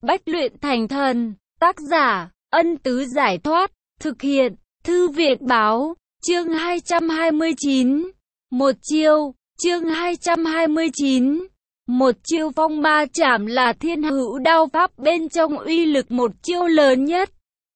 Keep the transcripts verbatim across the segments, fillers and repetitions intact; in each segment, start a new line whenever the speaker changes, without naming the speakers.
Bách luyện thành thần. Tác giả, Ân Tứ Giải Thoát. Thực hiện, Thư Viện Báo. Chương hai trăm hai mươi chín. Một chiêu. Chương hai trăm hai mươi chín. Một chiêu phong ma chảm là thiên hữu đao pháp bên trong uy lực một chiêu lớn nhất.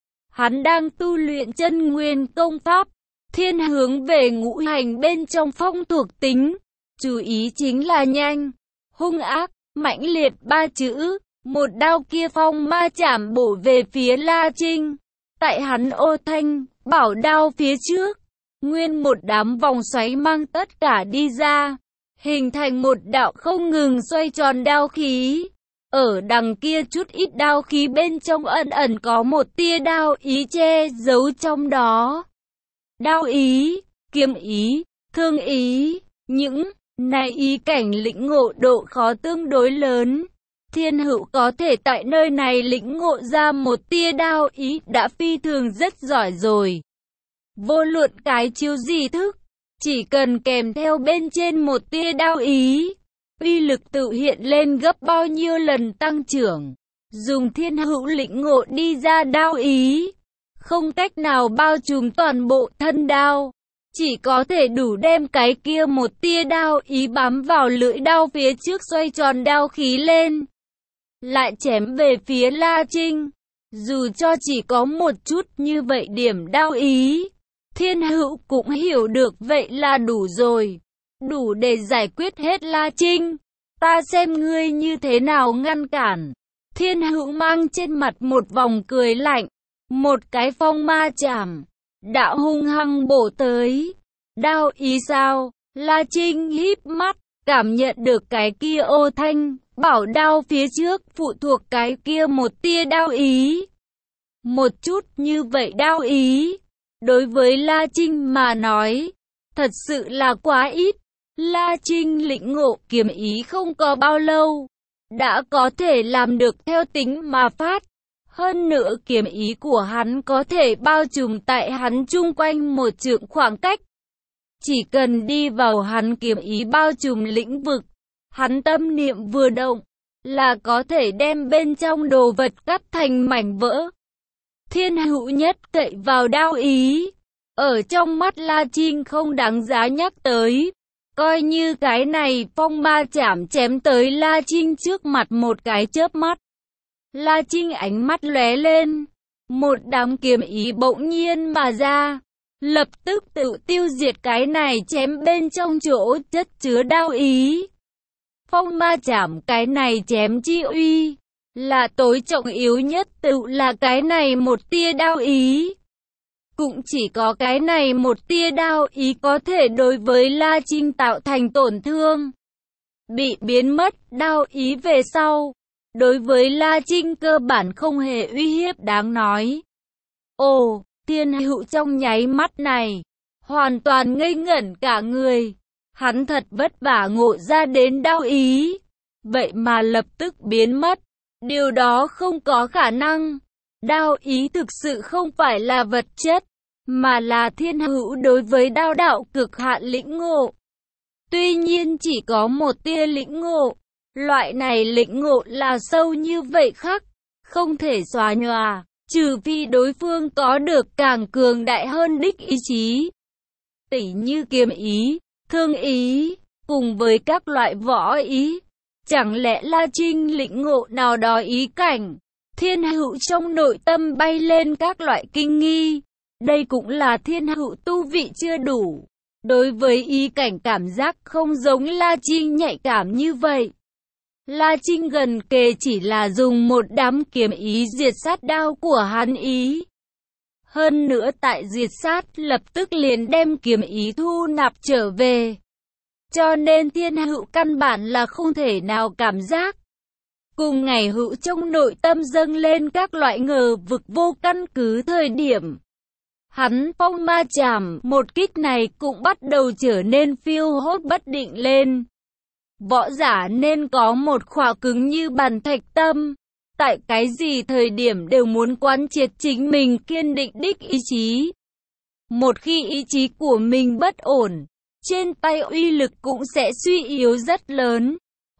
Hắn đang tu luyện chân nguyên công pháp, thiên hướng về ngũ hành bên trong phong thuộc tính. Chú ý chính là nhanh, hung ác, mãnh liệt ba chữ. Một đao kia phong ma chảm bổ về phía La Trinh. Tại hắn ô thanh, bảo đao phía trước, nguyên một đám vòng xoáy mang tất cả đi ra, hình thành một đạo không ngừng xoay tròn đao khí. Ở đằng kia chút ít đao khí bên trong ẩn ẩn có một tia đao ý che giấu trong đó. Đao ý, kiếm ý, thương ý, những này ý cảnh lĩnh ngộ độ khó tương đối lớn. Thiên hữu có thể tại nơi này lĩnh ngộ ra một tia đao ý đã phi thường rất giỏi rồi. Vô luận cái chiêu gì thức, chỉ cần kèm theo bên trên một tia đao ý, uy lực tự hiện lên gấp bao nhiêu lần tăng trưởng. Dùng thiên hữu lĩnh ngộ đi ra đao ý, không cách nào bao trùm toàn bộ thân đao, chỉ có thể đủ đem cái kia một tia đao ý bám vào lưỡi đao phía trước xoay tròn đao khí lên, lại chém về phía La Trinh. Dù cho chỉ có một chút như vậy điểm đao ý, thiên hữu cũng hiểu được vậy là đủ rồi, đủ để giải quyết hết La Trinh. Ta xem ngươi như thế nào ngăn cản. Thiên hữu mang trên mặt một vòng cười lạnh, một cái phong ma chảm, đạo hung hăng bổ tới. Đao ý sao? La Trinh híp mắt, cảm nhận được cái kia ô thanh, bảo đao phía trước phụ thuộc cái kia một tia đao ý. Một chút như vậy đao ý, đối với La Trinh mà nói, thật sự là quá ít. La Trinh lĩnh ngộ kiếm ý không có bao lâu, đã có thể làm được theo tính mà phát. Hơn nữa kiếm ý của hắn có thể bao trùm tại hắn chung quanh một trượng khoảng cách. Chỉ cần đi vào hắn kiếm ý bao trùm lĩnh vực, hắn tâm niệm vừa động, là có thể đem bên trong đồ vật cắt thành mảnh vỡ. Thiên hữu nhất cậy vào đao ý, ở trong mắt La Trinh không đáng giá nhắc tới. Coi như cái này phong ma chảm chém tới La Trinh trước mặt một cái chớp mắt. La Trinh ánh mắt lóe lên, một đám kiếm ý bỗng nhiên mà ra, lập tức tự tiêu diệt cái này chém bên trong chỗ chất chứa đao ý. Phong ma chảm cái này chém chi uy, là tối trọng yếu nhất tự là cái này một tia đao ý. Cũng chỉ có cái này một tia đao ý có thể đối với La Trinh tạo thành tổn thương. Bị biến mất đao ý về sau, đối với La Trinh cơ bản không hề uy hiếp đáng nói. Ồ, thiên hữu trong nháy mắt này, hoàn toàn ngây ngẩn cả người. Hắn thật vất vả ngộ ra đến đao ý, vậy mà lập tức biến mất. Điều đó không có khả năng. Đao ý thực sự không phải là vật chất, mà là thiên hữu đối với đao đạo cực hạn lĩnh ngộ. Tuy nhiên chỉ có một tia lĩnh ngộ, loại này lĩnh ngộ là sâu như vậy khắc, không thể xóa nhòa, trừ phi đối phương có được càng cường đại hơn đích ý chí. Tỉ như kiếm ý, thương ý, cùng với các loại võ ý. Chẳng lẽ La Trinh lĩnh ngộ nào đó ý cảnh? Thiên hữu trong nội tâm bay lên các loại kinh nghi. Đây cũng là thiên hữu tu vị chưa đủ. Đối với ý cảnh cảm giác không giống La Trinh nhạy cảm như vậy. La Trinh gần kề chỉ là dùng một đám kiếm ý diệt sát đao của hắn ý. Hơn nữa tại diệt sát lập tức liền đem kiếm ý thu nạp trở về. Cho nên thiên hữu căn bản là không thể nào cảm giác. Cùng ngày hữu trong nội tâm dâng lên các loại ngờ vực vô căn cứ thời điểm. Hắn phong ma chảm một kích này cũng bắt đầu trở nên phiêu hốt bất định lên. Võ giả nên có một khỏa cứng như bàn thạch tâm. Tại cái gì thời điểm đều muốn quán triệt chính mình kiên định đích ý chí. Một khi ý chí của mình bất ổn, trên tay uy lực cũng sẽ suy yếu rất lớn.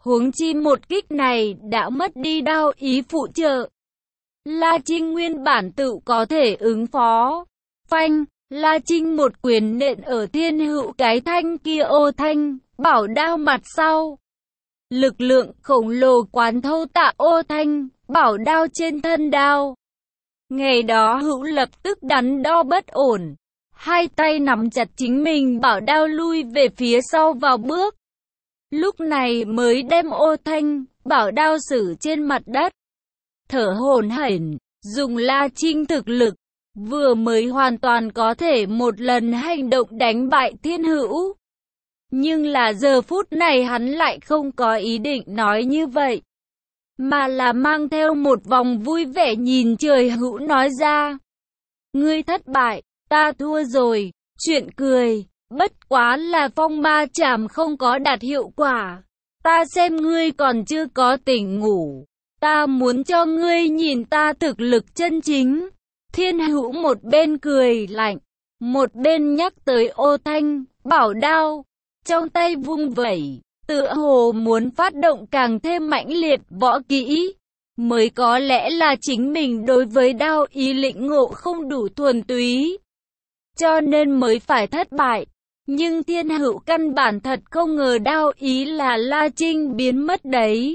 Huống chi một kích này đã mất đi đao ý phụ trợ. La Trinh nguyên bản tự có thể ứng phó. Phanh, La Trinh một quyền nện ở Thiên Hữu cái thanh kia ô thanh, bảo đao mặt sau. Lực lượng khổng lồ quán thâu tạ ô thanh, bảo đao trên thân đao. Ngày đó Hữu lập tức đắn đo bất ổn. Hai tay nắm chặt chính mình bảo đao lui về phía sau vào bước. Lúc này mới đem ô thanh, bảo đao xử trên mặt đất. Thở hổn hển, dùng La Trinh thực lực, vừa mới hoàn toàn có thể một lần hành động đánh bại Thiên Hữu. Nhưng là giờ phút này hắn lại không có ý định nói như vậy, mà là mang theo một vòng vui vẻ nhìn trời Hữu nói ra. Ngươi thất bại, ta thua rồi, chuyện cười, bất quá là phong ma chảm không có đạt hiệu quả. Ta xem ngươi còn chưa có tỉnh ngủ, ta muốn cho ngươi nhìn ta thực lực chân chính. Thiên Hữu một bên cười lạnh, một bên nhắc tới ô thanh, bảo đao, trong tay vung vẩy, tựa hồ muốn phát động càng thêm mãnh liệt võ kỹ. Mới có lẽ là chính mình đối với đao ý lĩnh ngộ không đủ thuần túy, cho nên mới phải thất bại. Nhưng Thiên Hữu căn bản thật không ngờ đao ý là La Trinh biến mất đấy.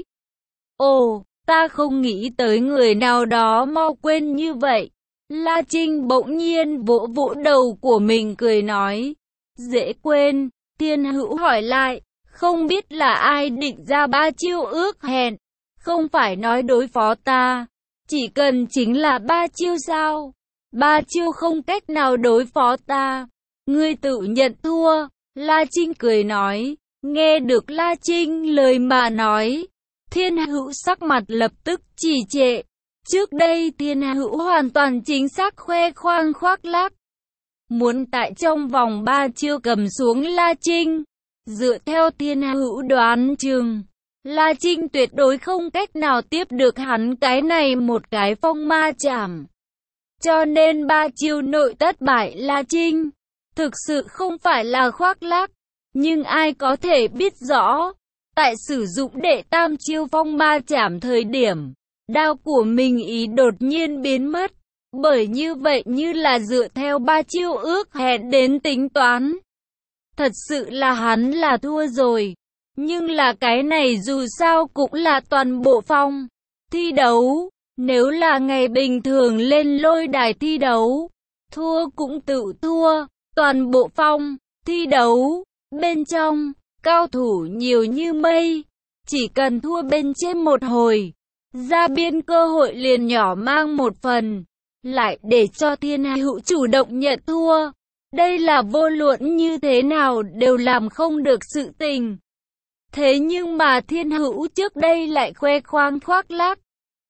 Ồ, ta không nghĩ tới người nào đó mau quên như vậy. La Trinh bỗng nhiên vỗ vỗ đầu của mình cười nói. Dễ quên. Thiên Hữu hỏi lại, không biết là ai định ra ba chiêu ước hẹn, không phải nói đối phó ta, chỉ cần chính là ba chiêu sao? Ba chiêu không cách nào đối phó ta, ngươi tự nhận thua. La Trinh cười nói. Nghe được La Trinh lời mà nói, Thiên Hữu sắc mặt lập tức trì trệ. Trước đây Thiên Hữu hoàn toàn chính xác khoe khoang khoác lác, muốn tại trong vòng ba chiêu cầm xuống La Trinh. Dựa theo Thiên Hữu đoán chừng, La Trinh tuyệt đối không cách nào tiếp được hắn cái này một cái phong ma chảm. Cho nên ba chiêu nội thất bại La Trinh, thực sự không phải là khoác lác. Nhưng ai có thể biết rõ, tại sử dụng đệ tam chiêu phong ma chảm thời điểm, đao của mình ý đột nhiên biến mất. Bởi như vậy như là dựa theo ba chiêu ước hẹn đến tính toán. Thật sự là hắn là thua rồi. Nhưng là cái này dù sao cũng là toàn bộ phong thi đấu. Nếu là ngày bình thường lên lôi đài thi đấu, thua cũng tự thua. Toàn bộ phong thi đấu, bên trong, cao thủ nhiều như mây. Chỉ cần thua bên trên một hồi, ra biên cơ hội liền nhỏ mang một phần. Lại để cho Thiên Hữu chủ động nhận thua. Đây là vô luận như thế nào đều làm không được sự tình. Thế nhưng mà Thiên Hữu trước đây lại khoe khoang khoác lác.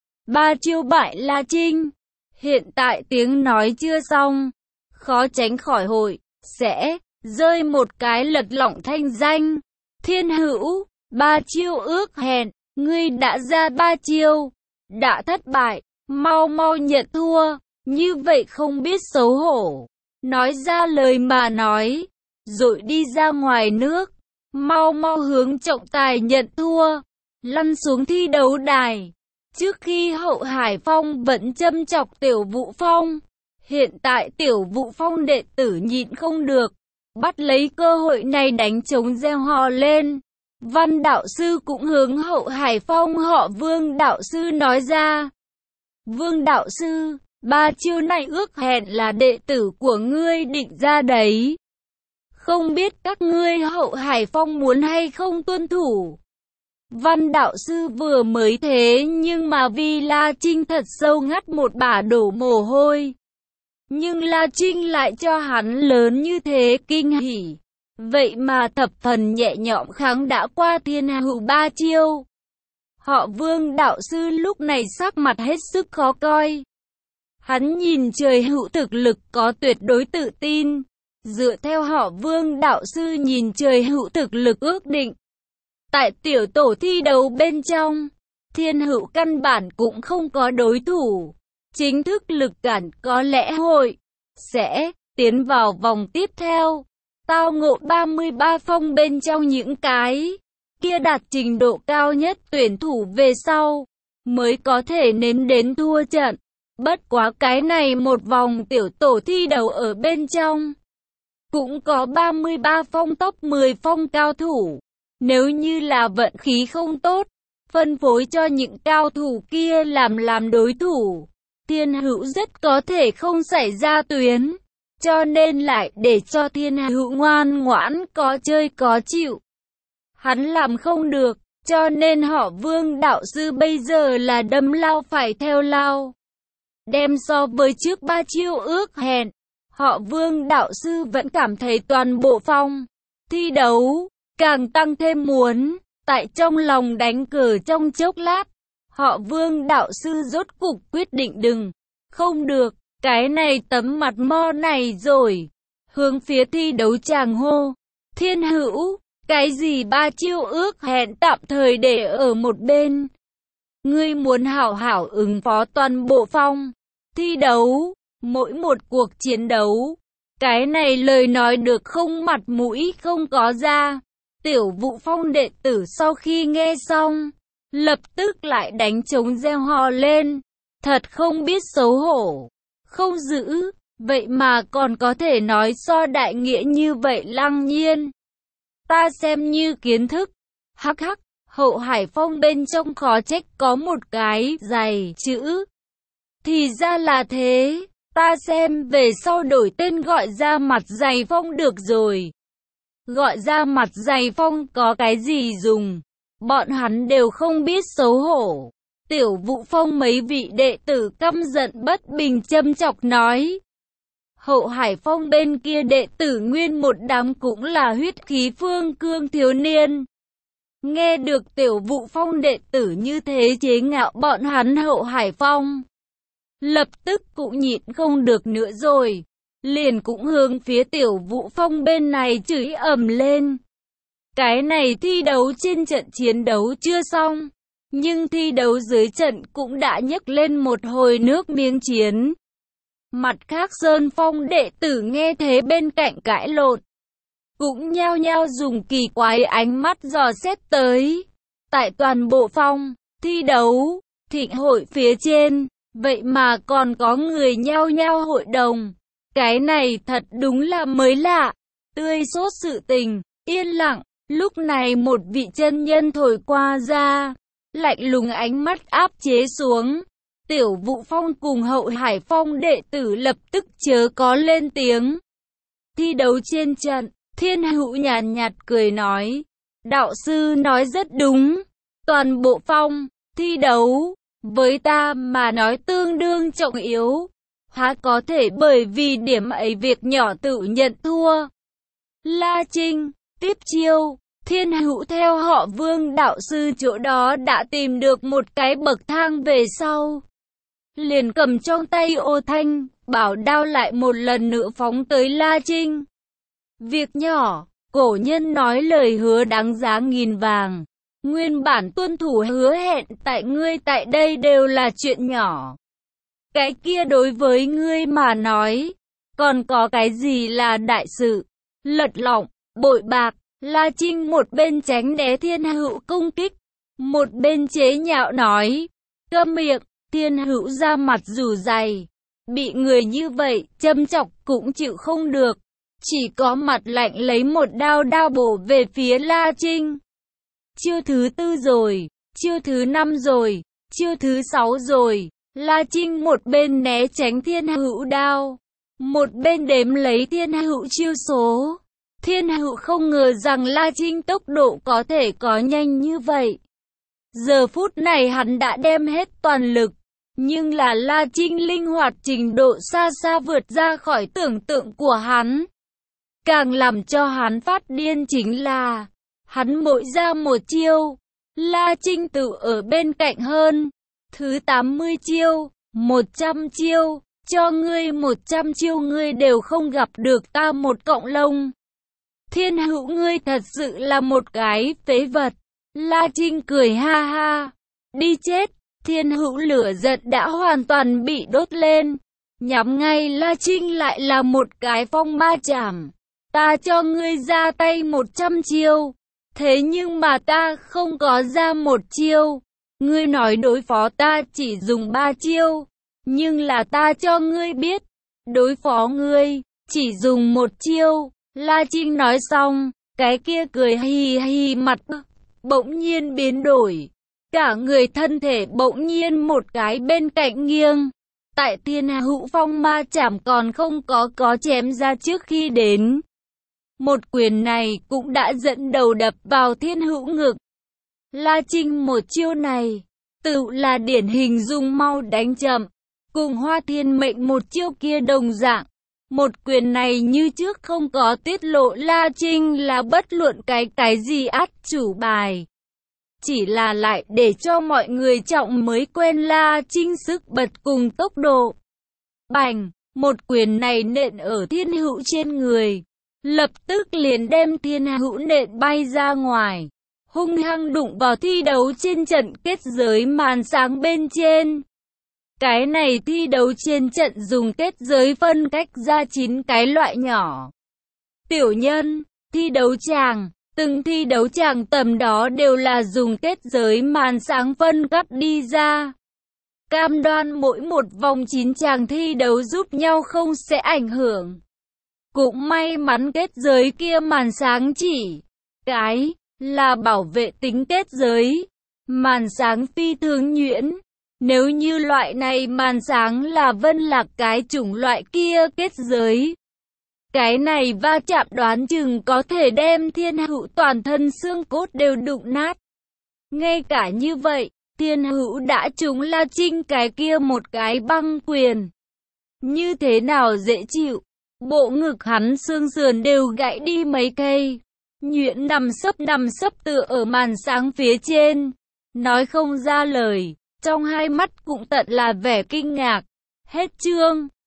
Ba chiêu bại La Trinh. Hiện tại tiếng nói chưa xong, khó tránh khỏi hội sẽ rơi một cái lật lọng thanh danh. Thiên Hữu, ba chiêu ước hẹn, ngươi đã ra ba chiêu, đã thất bại, mau mau nhận thua. Như vậy không biết xấu hổ, nói ra lời mà nói, rồi đi ra ngoài nước, mau mau hướng trọng tài nhận thua, lăn xuống thi đấu đài. Trước khi Hậu Hải Phong vẫn châm chọc Tiểu Vũ Phong, hiện tại Tiểu Vũ Phong đệ tử nhịn không được, bắt lấy cơ hội này đánh trống reo hò lên. Văn đạo sư cũng hướng Hậu Hải Phong họ Vương đạo sư nói ra. Vương đạo sư, ba chiêu này ước hẹn là đệ tử của ngươi định ra đấy. Không biết các ngươi Hậu Hải Phong muốn hay không tuân thủ. Văn đạo sư vừa mới thế nhưng mà vì La Trinh thật sâu ngắt một bả đổ mồ hôi. Nhưng La Trinh lại cho hắn lớn như thế kinh hỉ. Vậy mà thập phần nhẹ nhõm kháng đã qua Thiên Hữu ba chiêu. Họ Vương đạo sư lúc này sắc mặt hết sức khó coi. Hắn nhìn trời Hữu thực lực có tuyệt đối tự tin. Dựa theo họ Vương đạo sư nhìn trời Hữu thực lực ước định. Tại tiểu tổ thi đấu bên trong, Thiên Hữu căn bản cũng không có đối thủ. Chính thức lực cản có lẽ hội sẽ tiến vào vòng tiếp theo. Tao ngộ ba mươi ba phong bên trong những cái kia đạt trình độ cao nhất tuyển thủ về sau, mới có thể nếm đến thua trận. Bất quá cái này một vòng tiểu tổ thi đấu ở bên trong, cũng có ba mươi ba phong top mười phong cao thủ. Nếu như là vận khí không tốt, phân phối cho những cao thủ kia làm làm đối thủ, Thiên Hữu rất có thể không xảy ra tuyến. Cho nên lại để cho Thiên Hữu ngoan ngoãn có chơi có chịu. Hắn làm không được, cho nên họ Vương đạo sư bây giờ là đâm lao phải theo lao. Đem so với trước ba chiêu ước hẹn, họ Vương đạo sư vẫn cảm thấy toàn bộ phong thi đấu càng tăng thêm muốn. Tại trong lòng đánh cờ trong chốc lát, họ Vương đạo sư rốt cục quyết định đừng, không được, cái này tấm mặt mo này rồi. Hướng phía thi đấu chàng hô, Thiên Hữu, cái gì ba chiêu ước hẹn tạm thời để ở một bên. Ngươi muốn hảo hảo ứng phó toàn bộ phong thi đấu, mỗi một cuộc chiến đấu. Cái này lời nói được không mặt mũi không có ra. Tiểu Vũ Phong đệ tử sau khi nghe xong, lập tức lại đánh trống reo hò lên. Thật không biết xấu hổ, không giữ, vậy mà còn có thể nói so đại nghĩa như vậy. Lăng Nhiên, ta xem như kiến thức. Hắc hắc, Hậu Hải Phong bên trong khó trách có một cái dày chữ. Thì ra là thế, ta xem về sau đổi tên gọi ra mặt dày phong được rồi. Gọi ra mặt dày phong có cái gì dùng, bọn hắn đều không biết xấu hổ. Tiểu Vũ Phong mấy vị đệ tử căm giận bất bình châm chọc nói. Hậu Hải Phong bên kia đệ tử nguyên một đám cũng là huyết khí phương cương thiếu niên. Nghe được Tiểu Vũ Phong đệ tử như thế chế ngạo bọn hắn Hậu Hải Phong, lập tức cũng nhịn không được nữa rồi. Liền cũng hướng phía Tiểu Vũ Phong bên này chửi ầm lên. Cái này thi đấu trên trận chiến đấu chưa xong, nhưng thi đấu dưới trận cũng đã nhấc lên một hồi nước miếng chiến. Mặt khác Sơn Phong đệ tử nghe thế bên cạnh cãi lộn, cũng nhao nhao dùng kỳ quái ánh mắt dò xét tới. Tại toàn bộ phong thi đấu thịnh hội phía trên, vậy mà còn có người nhao nhao hội đồng. Cái này thật đúng là mới lạ. Tươi sốt sự tình, yên lặng. Lúc này một vị chân nhân thổi qua ra, lạnh lùng ánh mắt áp chế xuống. Tiểu Vũ Phong cùng Hậu Hải Phong đệ tử lập tức chớ có lên tiếng. Thi đấu trên trận, Thiên Hữu nhàn nhạt cười nói, đạo sư nói rất đúng. Toàn bộ phong thi đấu với ta mà nói tương đương trọng yếu, há có thể bởi vì điểm ấy việc nhỏ tự nhận thua. La Trinh, tiếp chiêu. Thiên Hữu theo họ Vương đạo sư chỗ đó đã tìm được một cái bậc thang về sau, liền cầm trong tay ô thanh bảo đao lại một lần nữa phóng tới La Trinh. Việc nhỏ, cổ nhân nói lời hứa đáng giá nghìn vàng. Nguyên bản tuân thủ hứa hẹn tại ngươi tại đây đều là chuyện nhỏ. Cái kia đối với ngươi mà nói, còn có cái gì là đại sự? Lật lọng, bội bạc. La Trinh một bên tránh né Thiên Hữu công kích, một bên chế nhạo nói, câm miệng. Thiên Hữu ra mặt dù dày, bị người như vậy châm chọc cũng chịu không được, chỉ có mặt lạnh lấy một đao đao bổ về phía La Trinh. Chiêu thứ tư rồi, chiêu thứ năm rồi, chiêu thứ sáu rồi. La Trinh một bên né tránh Thiên Hữu đao, một bên đếm lấy Thiên Hữu chiêu số. Thiên Hữu không ngờ rằng La Trinh tốc độ có thể có nhanh như vậy. Giờ phút này hắn đã đem hết toàn lực, nhưng là La Trinh linh hoạt trình độ xa xa vượt ra khỏi tưởng tượng của hắn. Càng làm cho hắn phát điên chính là, hắn mỗi ra một chiêu, La Trinh tự ở bên cạnh hơn. Thứ tám mươi chiêu, một trăm chiêu, cho ngươi một trăm chiêu ngươi đều không gặp được ta một cọng lông. Thiên Hữu ngươi thật sự là một cái phế vật. La Trinh cười ha ha. Đi chết. Thiên Hữu lửa giận đã hoàn toàn bị đốt lên, nhắm ngay La Trinh lại là một cái phong ma chảm. Ta cho ngươi ra tay một trăm chiêu. Thế nhưng mà ta không có ra một chiêu. Ngươi nói đối phó ta chỉ dùng ba chiêu. Nhưng là ta cho ngươi biết, đối phó ngươi, chỉ dùng một chiêu. La Trinh nói xong, cái kia cười hì hì mặt, bỗng nhiên biến đổi. Cả người thân thể bỗng nhiên một cái bên cạnh nghiêng. Tại Thiên Hữu Phong Ma Chảm còn không có có chém ra trước khi đến. Một quyền này cũng đã dẫn đầu đập vào Thiên Hữu ngực. La Trinh một chiêu này, tự là điển hình dùng mau đánh chậm. Cùng Hoa Thiên Mệnh một chiêu kia đồng dạng. Một quyền này như trước không có tiết lộ La Trinh là bất luận cái cái gì át chủ bài. Chỉ là lại để cho mọi người trọng mới quen La Trinh sức bật cùng tốc độ. Bành, một quyền này nện ở Thiên Hữu trên người. Lập tức liền đem Thiên Hữu nện bay ra ngoài. Hung hăng đụng vào thi đấu trên trận kết giới màn sáng bên trên. Cái này thi đấu trên trận dùng kết giới phân cách ra chín cái loại nhỏ. Tiểu nhân, thi đấu tràng, từng thi đấu tràng tầm đó đều là dùng kết giới màn sáng phân cắt đi ra. Cam đoan mỗi một vòng chín chàng thi đấu giúp nhau không sẽ ảnh hưởng. Cũng may mắn kết giới kia màn sáng chỉ cái là bảo vệ tính kết giới. Màn sáng phi thường nhuyễn. Nếu như loại này màn sáng là Vân Lạc cái chủng loại kia kết giới, cái này va chạm đoán chừng có thể đem Thiên Hữu toàn thân xương cốt đều đụng nát. Ngay cả như vậy, Thiên Hữu đã trúng La Trinh cái kia một cái băng quyền. Như thế nào dễ chịu, bộ ngực hắn xương sườn đều gãy đi mấy cây. Nhuyễn nằm sấp nằm sấp tựa ở màn sáng phía trên, nói không ra lời. Trong hai mắt cũng tận là vẻ kinh ngạc. Hết chương.